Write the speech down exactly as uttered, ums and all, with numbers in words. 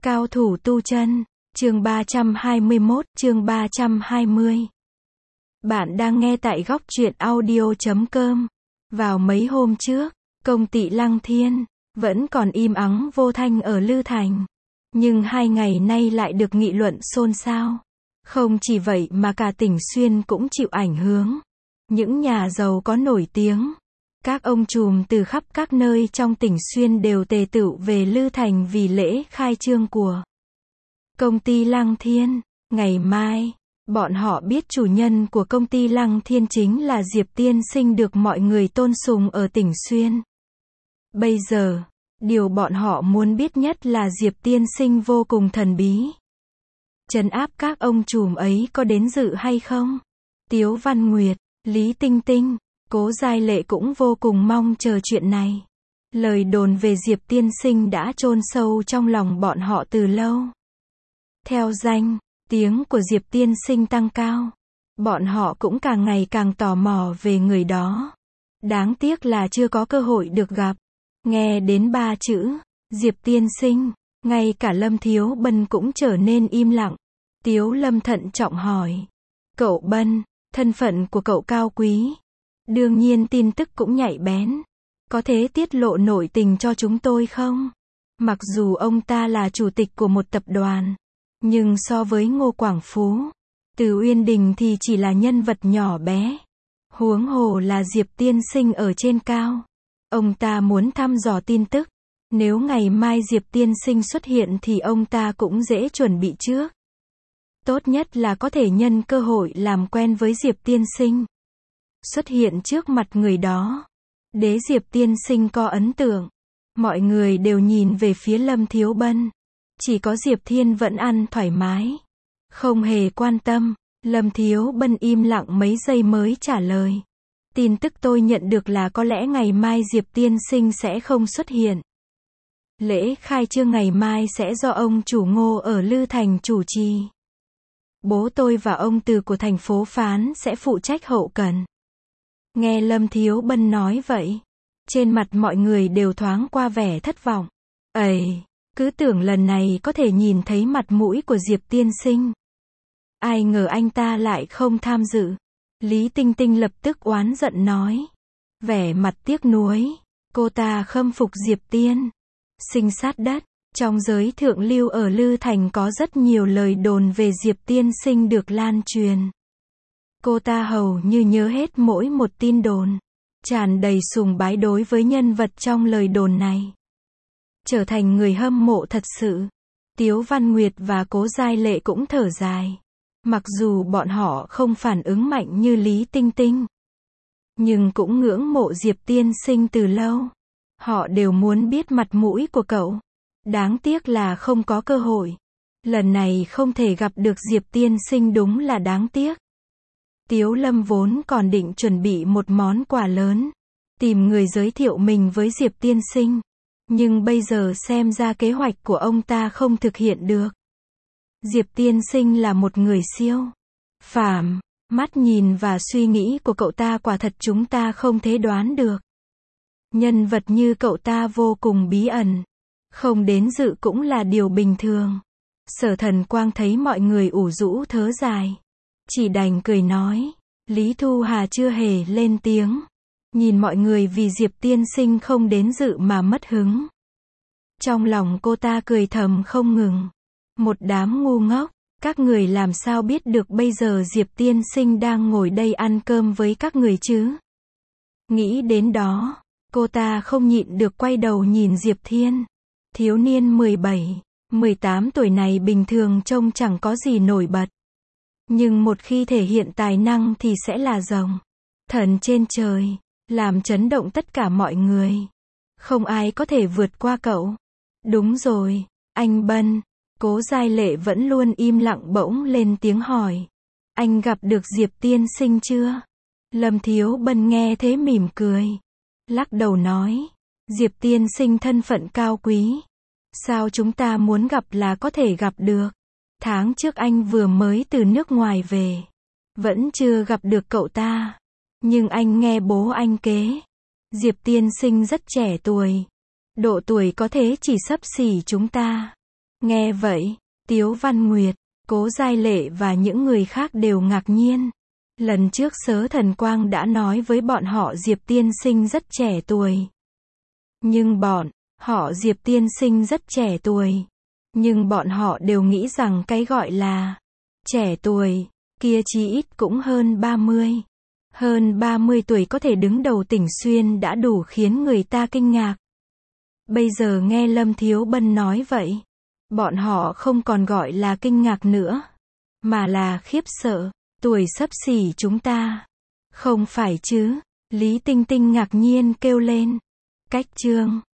Cao thủ tu chân, chương ba trăm hai mươi mốt, chương ba trăm hai mươi. Bạn đang nghe tại góc truyện audio chấm com. Vào mấy hôm trước, công ty Lăng Thiên vẫn còn im ắng vô thanh ở Lư Thành. Nhưng hai ngày nay lại được nghị luận xôn xao. Không chỉ vậy mà cả tỉnh Xuyên cũng chịu ảnh hưởng. Những nhà giàu có nổi tiếng, các ông trùm từ khắp các nơi trong tỉnh Xuyên đều tề tựu về Lư Thành vì lễ khai trương của công ty Lăng Thiên. Ngày mai, bọn họ biết chủ nhân của công ty Lăng Thiên chính là Diệp Tiên Sinh được mọi người tôn sùng ở tỉnh Xuyên. Bây giờ, điều bọn họ muốn biết nhất là Diệp Tiên Sinh vô cùng thần bí. Trấn áp các ông trùm ấy có đến dự hay không? Tiếu Văn Nguyệt, Lý Tinh Tinh, Cố Giai Lệ cũng vô cùng mong chờ chuyện này. Lời đồn về Diệp Tiên Sinh đã chôn sâu trong lòng bọn họ từ lâu. Theo danh, tiếng của Diệp Tiên Sinh tăng cao. Bọn họ cũng càng ngày càng tò mò về người đó. Đáng tiếc là chưa có cơ hội được gặp. Nghe đến ba chữ, Diệp Tiên Sinh, ngay cả Lâm Thiếu Bân cũng trở nên im lặng. Tiếu Lâm thận trọng hỏi. Cậu Bân, thân phận của cậu cao quý. Đương nhiên tin tức cũng nhạy bén. Có thể tiết lộ nội tình cho chúng tôi không? Mặc dù ông ta là chủ tịch của một tập đoàn, nhưng so với Ngô Quảng Phú, Từ Uyên Đình thì chỉ là nhân vật nhỏ bé. Huống hồ là Diệp Tiên Sinh ở trên cao. Ông ta muốn thăm dò tin tức. Nếu ngày mai Diệp Tiên Sinh xuất hiện thì ông ta cũng dễ chuẩn bị trước. Tốt nhất là có thể nhân cơ hội làm quen với Diệp Tiên Sinh. Xuất hiện trước mặt người đó. Đế Diệp Tiên Sinh có ấn tượng. Mọi người đều nhìn về phía Lâm Thiếu Bân. Chỉ có Diệp Thiên vẫn ăn thoải mái. Không hề quan tâm. Lâm Thiếu Bân im lặng mấy giây mới trả lời. Tin tức tôi nhận được là có lẽ ngày mai Diệp Tiên Sinh sẽ không xuất hiện. Lễ khai trương ngày mai sẽ do ông chủ Ngô ở Lư Thành chủ trì. Bố tôi và ông Từ của thành phố Phán sẽ phụ trách hậu cần. Nghe Lâm Thiếu Bân nói vậy, trên mặt mọi người đều thoáng qua vẻ thất vọng. Ây, cứ tưởng lần này có thể nhìn thấy mặt mũi của Diệp Tiên Sinh. Ai ngờ anh ta lại không tham dự. Lý Tinh Tinh lập tức oán giận nói. Vẻ mặt tiếc nuối, cô ta khâm phục Diệp Tiên Sinh sát đất. Trong giới thượng lưu ở Lư Thành có rất nhiều lời đồn về Diệp Tiên Sinh được lan truyền. Cô ta hầu như nhớ hết mỗi một tin đồn, tràn đầy sùng bái đối với nhân vật trong lời đồn này. Trở thành người hâm mộ thật sự. Tiếu Văn Nguyệt và Cố Giai Lệ cũng thở dài. Mặc dù bọn họ không phản ứng mạnh như Lý Tinh Tinh, nhưng cũng ngưỡng mộ Diệp Tiên Sinh từ lâu. Họ đều muốn biết mặt mũi của cậu. Đáng tiếc là không có cơ hội. Lần này không thể gặp được Diệp Tiên Sinh đúng là đáng tiếc. Tiếu Lâm vốn còn định chuẩn bị một món quà lớn, tìm người giới thiệu mình với Diệp Tiên Sinh. Nhưng bây giờ xem ra kế hoạch của ông ta không thực hiện được. Diệp Tiên Sinh là một người siêu phàm, mắt nhìn và suy nghĩ của cậu ta quả thật chúng ta không thể đoán được. Nhân vật như cậu ta vô cùng bí ẩn, không đến dự cũng là điều bình thường. Sở Thần Quang thấy mọi người ủ rũ thớ dài, chỉ đành cười nói. Lý Thu Hà chưa hề lên tiếng, nhìn mọi người vì Diệp Tiên Sinh không đến dự mà mất hứng. Trong lòng cô ta cười thầm không ngừng. Một đám ngu ngốc, các người làm sao biết được bây giờ Diệp Tiên Sinh đang ngồi đây ăn cơm với các người chứ? Nghĩ đến đó, cô ta không nhịn được quay đầu nhìn Diệp Thiên. Thiếu niên mười bảy, mười tám tuổi này bình thường trông chẳng có gì nổi bật. Nhưng một khi thể hiện tài năng thì sẽ là rồng thần trên trời, làm chấn động tất cả mọi người. Không ai có thể vượt qua cậu. Đúng rồi, anh Bân. Cố Giai Lệ vẫn luôn im lặng bỗng lên tiếng hỏi. Anh gặp được Diệp Tiên Sinh chưa? Lâm Thiếu Bân nghe thế mỉm cười, lắc đầu nói. Diệp Tiên Sinh thân phận cao quý. Sao chúng ta muốn gặp là có thể gặp được? Tháng trước anh vừa mới từ nước ngoài về, vẫn chưa gặp được cậu ta. Nhưng anh nghe bố anh kế, Diệp Tiên Sinh rất trẻ tuổi. Độ tuổi có thế chỉ xấp xỉ chúng ta. Nghe vậy, Tiếu Văn Nguyệt, Cố Giai Lệ và những người khác đều ngạc nhiên. Lần trước Sớ Thần Quang đã nói với bọn họ Diệp tiên sinh rất trẻ tuổi. Nhưng bọn họ Diệp tiên sinh rất trẻ tuổi. Nhưng bọn họ đều nghĩ rằng cái gọi là trẻ tuổi kia chí ít cũng hơn ba mươi. Hơn ba mươi tuổi có thể đứng đầu tỉnh Xuyên đã đủ khiến người ta kinh ngạc. Bây giờ nghe Lâm Thiếu Bân nói vậy, bọn họ không còn gọi là kinh ngạc nữa, mà là khiếp sợ. Tuổi xấp xỉ chúng ta. Không phải chứ? Lý Tinh Tinh ngạc nhiên kêu lên. Cách chương